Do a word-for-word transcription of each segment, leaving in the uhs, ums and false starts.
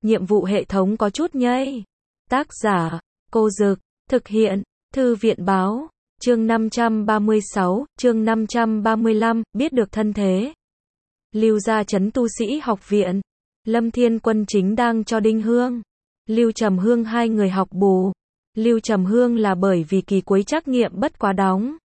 nhiệm vụ hệ thống có chút nhây. Tác giả, Cô Dực, thực hiện, Thư viện báo, chương năm trăm ba mươi sáu, chương năm trăm ba mươi lăm, biết được thân thế. Lưu Gia Trấn Tu Sĩ Học Viện, Lâm Thiên Quân chính đang cho Đinh Hương, Lưu Trầm Hương hai người học bù. Lưu Trầm Hương là bởi vì kỳ cuối trắc nghiệm bất quá đóng,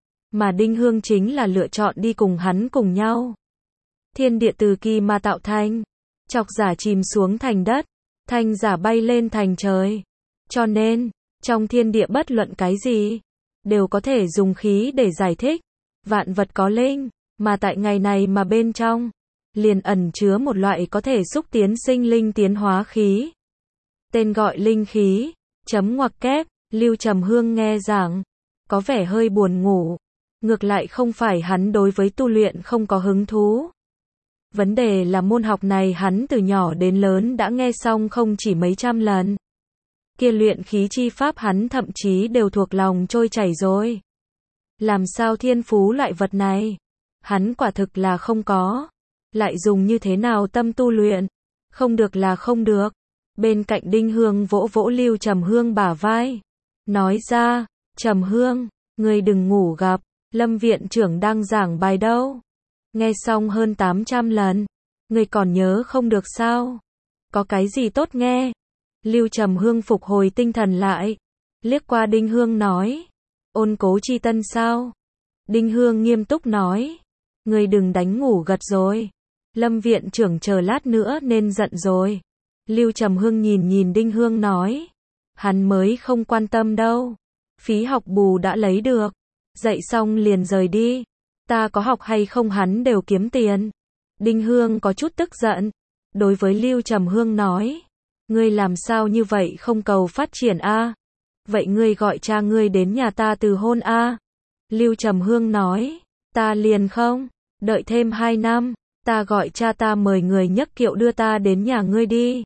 mà Đinh Hương chính là lựa chọn đi cùng hắn cùng nhau. Thiên địa từ kỳ mà tạo thành, chọc giả chìm xuống thành đất, thành giả bay lên thành trời. Cho nên, trong thiên địa bất luận cái gì, đều có thể dùng khí để giải thích. Vạn vật có linh, mà tại ngày này mà bên trong, liền ẩn chứa một loại có thể xúc tiến sinh linh tiến hóa khí. Tên gọi linh khí, chấm ngoặc kép, Lưu Trầm Hương nghe giảng, có vẻ hơi buồn ngủ. Ngược lại không phải hắn đối với tu luyện không có hứng thú. Vấn đề là môn học này hắn từ nhỏ đến lớn đã nghe xong không chỉ mấy trăm lần. Kia luyện khí chi pháp hắn thậm chí đều thuộc lòng trôi chảy rồi. Làm sao thiên phú loại vật này? Hắn quả thực là không có. Lại dùng như thế nào tâm tu luyện? Không được là không được. Bên cạnh Đinh Hương vỗ vỗ Lưu Trầm Hương bả vai. Nói ra, Trầm Hương, ngươi đừng ngủ gặp, Lâm viện trưởng đang giảng bài đâu. Nghe xong hơn tám trăm lần, ngươi còn nhớ không được sao? Có cái gì tốt nghe? Lưu Trầm Hương phục hồi tinh thần lại, liếc qua Đinh Hương nói, ôn cố chi tân sao? Đinh Hương nghiêm túc nói, ngươi đừng đánh ngủ gật rồi. Lâm viện trưởng chờ lát nữa nên giận rồi. Lưu Trầm Hương nhìn nhìn Đinh Hương nói, hắn mới không quan tâm đâu. Phí học bù đã lấy được, dạy xong liền rời đi. Ta có học hay không hắn đều kiếm tiền. Đinh Hương có chút tức giận, đối với Lưu Trầm Hương nói, ngươi làm sao như vậy không cầu phát triển a? Vậy ngươi gọi cha ngươi đến nhà ta từ hôn a? Lưu Trầm Hương nói, ta liền không, đợi thêm hai năm, ta gọi cha ta mời người nhấc kiệu đưa ta đến nhà ngươi đi.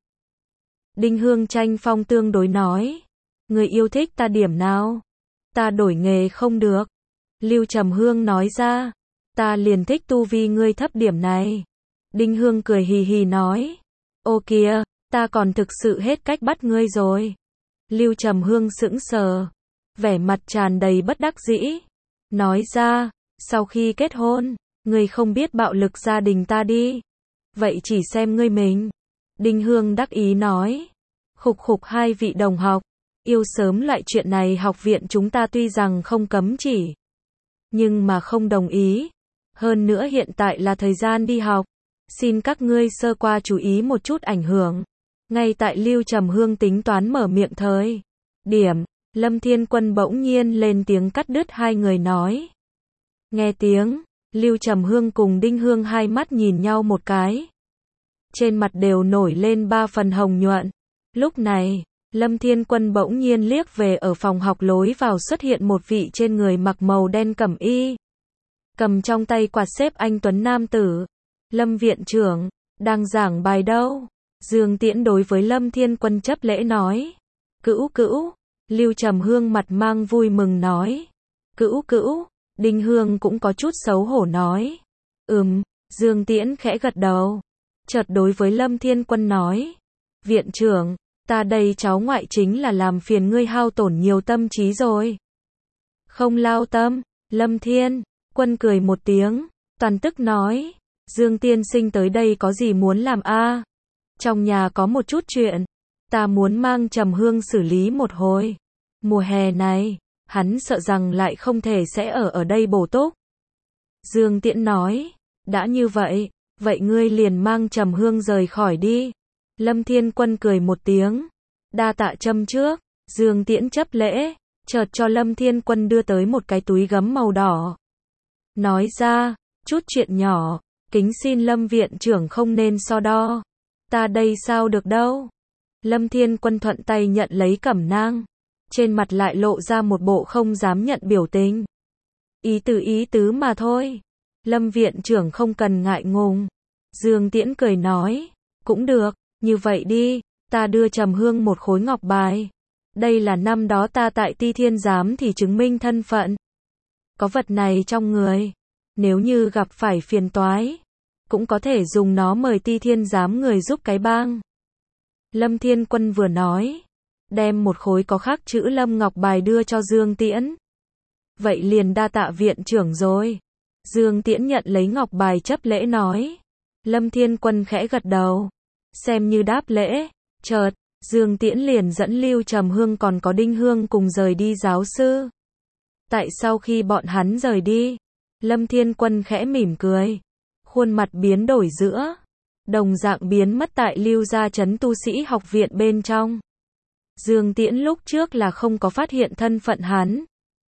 Đinh Hương tranh phong tương đối nói, ngươi yêu thích ta điểm nào? Ta đổi nghề không được. Lưu Trầm Hương nói ra, ta liền thích tu vi ngươi thấp điểm này. Đinh Hương cười hì hì nói, ô kìa, ta còn thực sự hết cách bắt ngươi rồi. Lưu Trầm Hương sững sờ, vẻ mặt tràn đầy bất đắc dĩ, nói ra, sau khi kết hôn, ngươi không biết bạo lực gia đình ta đi. Vậy chỉ xem ngươi mình. Đinh Hương đắc ý nói, khục khục hai vị đồng học, yêu sớm loại chuyện này học viện chúng ta tuy rằng không cấm chỉ, nhưng mà không đồng ý. Hơn nữa hiện tại là thời gian đi học, xin các ngươi sơ qua chú ý một chút ảnh hưởng. Ngay tại Lưu Trầm Hương tính toán mở miệng thời điểm, Lâm Thiên Quân bỗng nhiên lên tiếng cắt đứt hai người nói. Nghe tiếng, Lưu Trầm Hương cùng Đinh Hương hai mắt nhìn nhau một cái, trên mặt đều nổi lên ba phần hồng nhuận. Lúc này, Lâm Thiên Quân bỗng nhiên liếc về ở phòng học lối vào xuất hiện một vị trên người mặc màu đen cẩm y, cầm trong tay quạt xếp anh tuấn nam tử. Lâm viện trưởng, đang giảng bài đâu? Dương Tiễn đối với Lâm Thiên Quân chấp lễ nói. Cữu cữu, Lưu Trầm Hương mặt mang vui mừng nói. Cữu cữu, Đinh Hương cũng có chút xấu hổ nói. Ừm, Dương Tiễn khẽ gật đầu. Chợt đối với Lâm Thiên Quân nói. Viện trưởng, ta đây cháu ngoại chính là làm phiền ngươi hao tổn nhiều tâm trí rồi. Không lao tâm, Lâm Thiên Quân cười một tiếng, toàn tức nói. Dương tiên sinh tới đây có gì muốn làm a? Trong nhà có một chút chuyện, ta muốn mang Trầm Hương xử lý một hồi. Mùa hè này, hắn sợ rằng lại không thể sẽ ở ở đây bổ túc. Dương Tiễn nói, đã như vậy, vậy ngươi liền mang Trầm Hương rời khỏi đi. Lâm Thiên Quân cười một tiếng, đa tạ châm trước. Dương Tiễn chấp lễ, chợt cho Lâm Thiên Quân đưa tới một cái túi gấm màu đỏ. Nói ra, chút chuyện nhỏ, kính xin Lâm viện trưởng không nên so đo. Ta đây sao được đâu. Lâm Thiên Quân thuận tay nhận lấy cẩm nang, trên mặt lại lộ ra một bộ không dám nhận biểu tình. Ý tứ ý tứ mà thôi. Lâm viện trưởng không cần ngại ngùng. Dương Tiễn cười nói, cũng được, như vậy đi, ta đưa Trầm Hương một khối ngọc bài. Đây là năm đó ta tại Ti Thiên Giám thì chứng minh thân phận. Có vật này trong người, nếu như gặp phải phiền toái, cũng có thể dùng nó mời Ti Thiên Giám người giúp cái bang. Lâm Thiên Quân vừa nói, đem một khối có khắc chữ Lâm Ngọc bài đưa cho Dương Tiễn. Vậy liền đa tạ viện trưởng rồi. Dương Tiễn nhận lấy ngọc bài chấp lễ nói. Lâm Thiên Quân khẽ gật đầu, xem như đáp lễ. Chợt, Dương Tiễn liền dẫn Lưu Trầm Hương còn có Đinh Hương cùng rời đi giáo sư. Tại sau khi bọn hắn rời đi, Lâm Thiên Quân khẽ mỉm cười, khuôn mặt biến đổi giữa, đồng dạng biến mất tại Lưu Gia Trấn tu sĩ học viện bên trong. Dương Tiễn lúc trước là không có phát hiện thân phận hắn.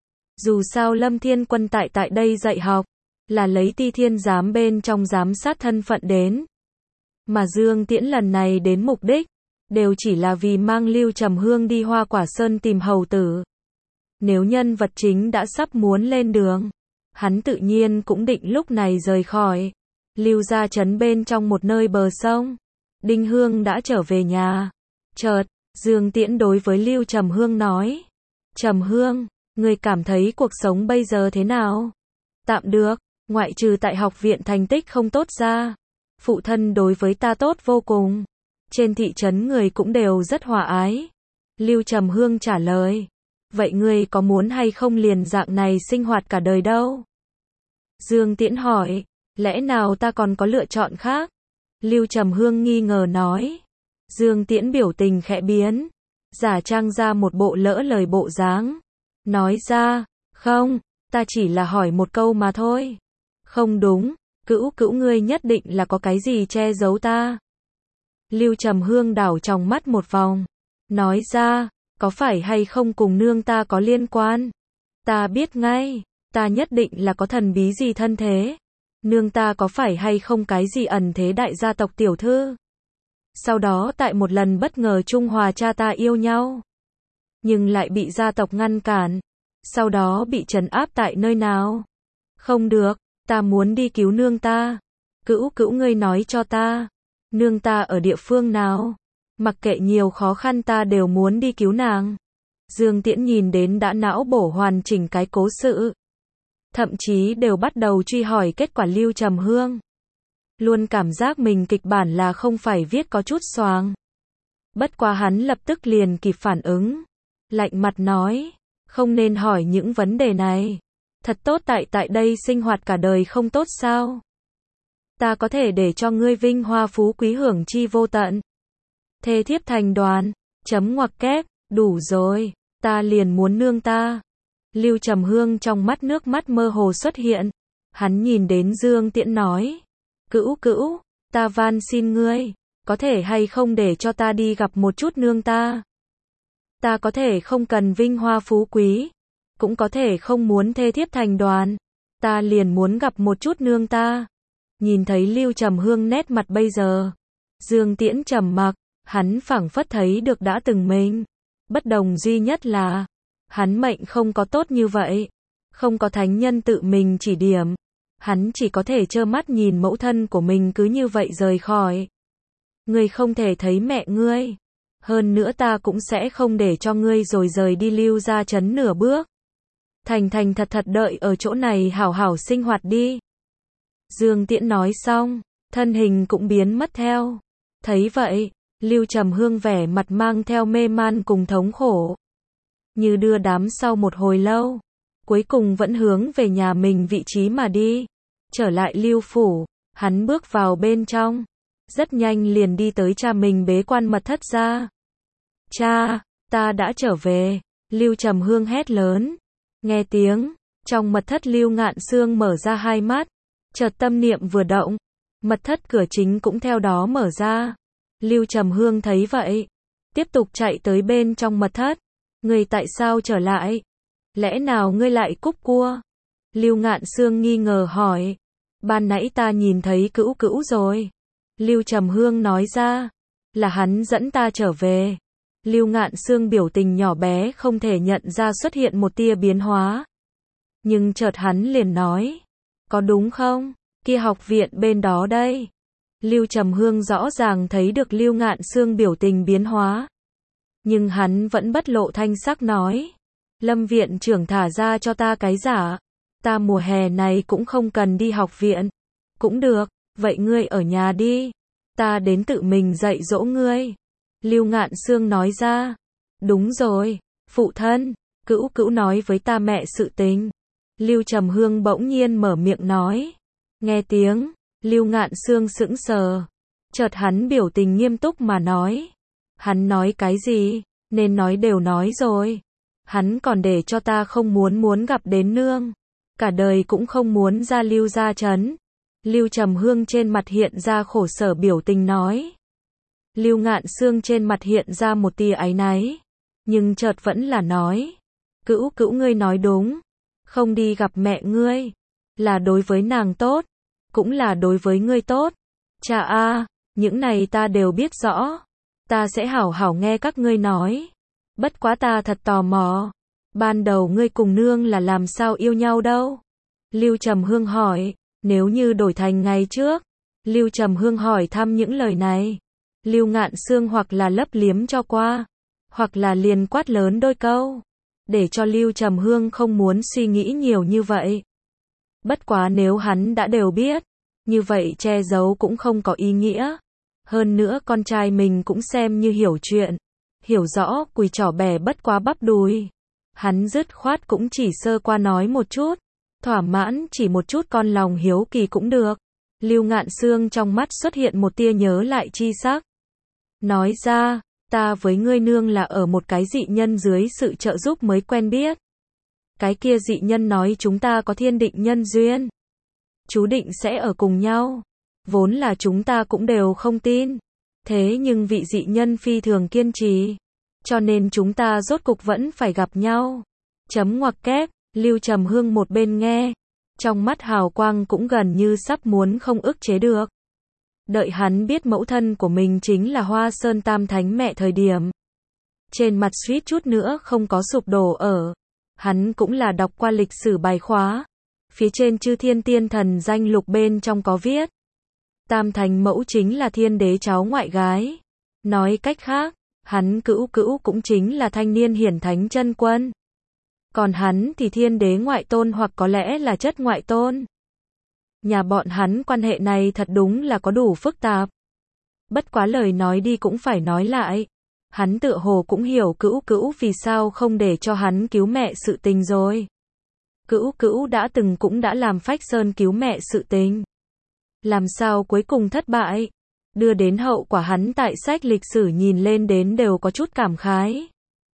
Dù sao Lâm Thiên Quân tại tại đây dạy học, là lấy Ti Thiên giám bên trong giám sát thân phận đến. Mà Dương Tiễn lần này đến mục đích, đều chỉ là vì mang Lưu Trầm Hương đi Hoa Quả Sơn tìm hầu tử. Nếu nhân vật chính đã sắp muốn lên đường, hắn tự nhiên cũng định lúc này rời khỏi. Lưu Gia Trấn bên trong một nơi bờ sông, Đinh Hương đã trở về nhà. Chợt, Dương Tiễn đối với Lưu Trầm Hương nói, Trầm Hương, ngươi cảm thấy cuộc sống bây giờ thế nào? Tạm được, ngoại trừ tại học viện thành tích không tốt ra, phụ thân đối với ta tốt vô cùng. Trên thị trấn người cũng đều rất hòa ái. Lưu Trầm Hương trả lời, vậy ngươi có muốn hay không liền dạng này sinh hoạt cả đời đâu? Dương Tiễn hỏi, lẽ nào ta còn có lựa chọn khác? Lưu Trầm Hương nghi ngờ nói. Dương Tiễn biểu tình khẽ biến, giả trang ra một bộ lỡ lời bộ dáng, nói ra, không, ta chỉ là hỏi một câu mà thôi. Không đúng, Cữu Cữu ngươi nhất định là có cái gì che giấu ta. Lưu Trầm Hương đảo trong mắt một vòng, nói ra, có phải hay không cùng nương ta có liên quan? Ta biết ngay, ta nhất định là có thần bí gì thân thế. Nương ta có phải hay không cái gì ẩn thế đại gia tộc tiểu thư? Sau đó tại một lần bất ngờ Trung Hòa cha ta yêu nhau, nhưng lại bị gia tộc ngăn cản, sau đó bị trấn áp tại nơi nào? Không được, ta muốn đi cứu nương ta. Cữu Cữu ngươi nói cho ta, nương ta ở địa phương nào? Mặc kệ nhiều khó khăn ta đều muốn đi cứu nàng. Dương Tiễn nhìn đến đã não bổ hoàn chỉnh cái cố sự, thậm chí đều bắt đầu truy hỏi kết quả Lưu Trầm Hương. Luôn cảm giác mình kịch bản là không phải viết có chút xoàng. Bất quá hắn lập tức liền kịp phản ứng, lạnh mặt nói, không nên hỏi những vấn đề này. Thật tốt tại tại đây sinh hoạt cả đời không tốt sao? Ta có thể để cho ngươi vinh hoa phú quý hưởng chi vô tận. Thê thiếp thành đoàn, chấm ngoặc kép, đủ rồi, ta liền muốn nương ta. Lưu Trầm Hương trong mắt nước mắt mơ hồ xuất hiện, hắn nhìn đến Dương Tiễn nói, Cữu Cữu, ta van xin ngươi, có thể hay không để cho ta đi gặp một chút nương ta? Ta có thể không cần vinh hoa phú quý, cũng có thể không muốn thê thiếp thành đoàn, ta liền muốn gặp một chút nương ta. Nhìn thấy Lưu Trầm Hương nét mặt bây giờ, Dương Tiễn trầm mặc, hắn phảng phất thấy được đã từng mình. Bất đồng duy nhất là, hắn mệnh không có tốt như vậy, không có thánh nhân tự mình chỉ điểm, hắn chỉ có thể trơ mắt nhìn mẫu thân của mình cứ như vậy rời khỏi. Ngươi không thể thấy mẹ ngươi, hơn nữa ta cũng sẽ không để cho ngươi rồi rời đi Lưu Gia Trấn nửa bước. Thành thành thật thật đợi ở chỗ này hảo hảo sinh hoạt đi. Dương Tiễn nói xong, thân hình cũng biến mất theo. Thấy vậy, Lưu Trầm Hương vẻ mặt mang theo mê man cùng thống khổ, như đưa đám sau một hồi lâu, cuối cùng vẫn hướng về nhà mình vị trí mà đi. Trở lại Lưu phủ, hắn bước vào bên trong, rất nhanh liền đi tới cha mình bế quan mật thất ra. Cha, ta đã trở về. Lưu Trầm Hương hét lớn. Nghe tiếng, trong mật thất Lưu Ngạn Sương mở ra hai mắt, chợt tâm niệm vừa động, mật thất cửa chính cũng theo đó mở ra. Lưu Trầm Hương thấy vậy, tiếp tục chạy tới bên trong mật thất. Ngươi tại sao trở lại? Lẽ nào ngươi lại cúp cua? Lưu Ngạn Sương nghi ngờ hỏi. Ban nãy ta nhìn thấy Cữu Cữu rồi. Lưu Trầm Hương nói ra, là hắn dẫn ta trở về. Lưu Ngạn Sương biểu tình nhỏ bé không thể nhận ra xuất hiện một tia biến hóa. Nhưng chợt hắn liền nói, có đúng không? Kia học viện bên đó đây. Lưu Trầm Hương rõ ràng thấy được Lưu Ngạn Sương biểu tình biến hóa. Nhưng hắn vẫn bất lộ thanh sắc nói, Lâm viện trưởng thả ra cho ta cái giả. Ta mùa hè này cũng không cần đi học viện. Cũng được, vậy ngươi ở nhà đi. Ta đến tự mình dạy dỗ ngươi. Lưu Ngạn Xương nói ra. Đúng rồi, phụ thân, Cữu Cữu nói với ta mẹ sự tình. Lưu Trầm Hương bỗng nhiên mở miệng nói. Nghe tiếng, Lưu Ngạn Xương sững sờ. Chợt hắn biểu tình nghiêm túc mà nói. Hắn nói cái gì, nên nói đều nói rồi. Hắn còn để cho ta không muốn muốn gặp đến nương. Cả đời cũng không muốn ra Lưu gia trấn. Lưu Trầm Hương trên mặt hiện ra khổ sở biểu tình nói. Lưu Ngạn Xương trên mặt hiện ra một tia áy náy. Nhưng chợt vẫn là nói. Cữu Cữu ngươi nói đúng. Không đi gặp mẹ ngươi. Là đối với nàng tốt. Cũng là đối với ngươi tốt. Cha a, những này ta đều biết rõ. Ta sẽ hảo hảo nghe các ngươi nói. Bất quá ta thật tò mò. Ban đầu ngươi cùng nương là làm sao yêu nhau đâu? Lưu Trầm Hương hỏi. Nếu như đổi thành ngày trước. Lưu Trầm Hương hỏi thăm những lời này. Lưu Ngạn Xương hoặc là lấp liếm cho qua. Hoặc là liền quát lớn đôi câu. Để cho Lưu Trầm Hương không muốn suy nghĩ nhiều như vậy. Bất quá nếu hắn đã đều biết. Như vậy che giấu cũng không có ý nghĩa. Hơn nữa con trai mình cũng xem như hiểu chuyện. Hiểu rõ cùi chỏ bẻ bất quá bắp đùi. Hắn dứt khoát cũng chỉ sơ qua nói một chút. Thỏa mãn chỉ một chút con lòng hiếu kỳ cũng được. Lưu Ngạn Xương trong mắt xuất hiện một tia nhớ lại chi sắc. Nói ra, ta với ngươi nương là ở một cái dị nhân dưới sự trợ giúp mới quen biết. Cái kia dị nhân nói chúng ta có thiên định nhân duyên. Chú định sẽ ở cùng nhau. Vốn là chúng ta cũng đều không tin. Thế nhưng vị dị nhân phi thường kiên trì. Cho nên chúng ta rốt cục vẫn phải gặp nhau. Chấm ngoặc kép, Lưu Trầm Hương một bên nghe. Trong mắt hào quang cũng gần như sắp muốn không ức chế được. Đợi hắn biết mẫu thân của mình chính là Hoa Sơn Tam Thánh mẹ thời điểm. Trên mặt suýt chút nữa không có sụp đổ ở. Hắn cũng là đọc qua lịch sử bài khóa. Phía trên Chư Thiên Tiên Thần danh lục bên trong có viết. Tam Thánh mẫu chính là thiên đế cháu ngoại gái. Nói cách khác, hắn Cữu Cữu cũng chính là thanh niên hiển thánh chân quân. Còn hắn thì thiên đế ngoại tôn hoặc có lẽ là chất ngoại tôn. Nhà bọn hắn quan hệ này thật đúng là có đủ phức tạp. Bất quá lời nói đi cũng phải nói lại. Hắn tựa hồ cũng hiểu Cữu Cữu vì sao không để cho hắn cứu mẹ sự tình rồi. Cữu Cữu đã từng cũng đã làm Phách Sơn cứu mẹ sự tình. Làm sao cuối cùng thất bại. Đưa đến hậu quả hắn tại sách lịch sử nhìn lên đến đều có chút cảm khái.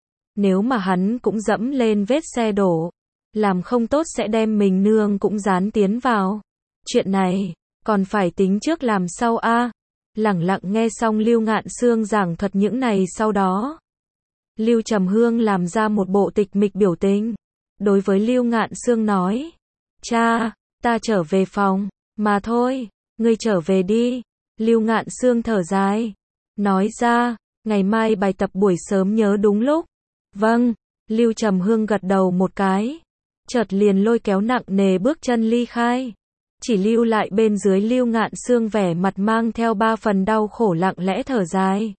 Nếu mà hắn cũng dẫm lên vết xe đổ. Làm không tốt sẽ đem mình nương cũng dán tiến vào. Chuyện này, còn phải tính trước làm sau a. À. Lẳng lặng nghe xong Lưu Ngạn Xương giảng thuật những này sau đó. Lưu Trầm Hương làm ra một bộ tịch mịch biểu tình. Đối với Lưu Ngạn Xương nói. Cha, ta trở về phòng, mà thôi, ngươi trở về đi. Lưu Ngạn Xương thở dài. Nói ra, ngày mai bài tập buổi sớm nhớ đúng lúc. Vâng, Lưu Trầm Hương gật đầu một cái. Chợt liền lôi kéo nặng nề bước chân ly khai. Chỉ lưu lại bên dưới Lưu Ngạn Xương vẻ mặt mang theo ba phần đau khổ lặng lẽ thở dài.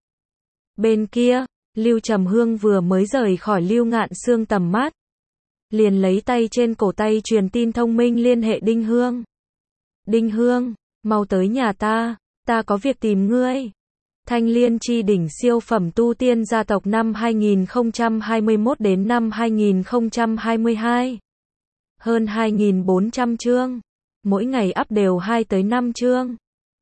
Bên kia, Lưu Trầm Hương vừa mới rời khỏi Lưu Ngạn Xương tầm mắt. Liền lấy tay trên cổ tay truyền tin thông minh liên hệ Đinh Hương. Đinh Hương, mau tới nhà ta, ta có việc tìm ngươi. Thanh Liên Chi Đỉnh siêu phẩm tu tiên gia tộc năm hai nghìn không trăm hai mươi mốt đến năm hai nghìn không trăm hai mươi hai. Hơn hai nghìn bốn trăm chương. Mỗi ngày up đều hai tới năm chương.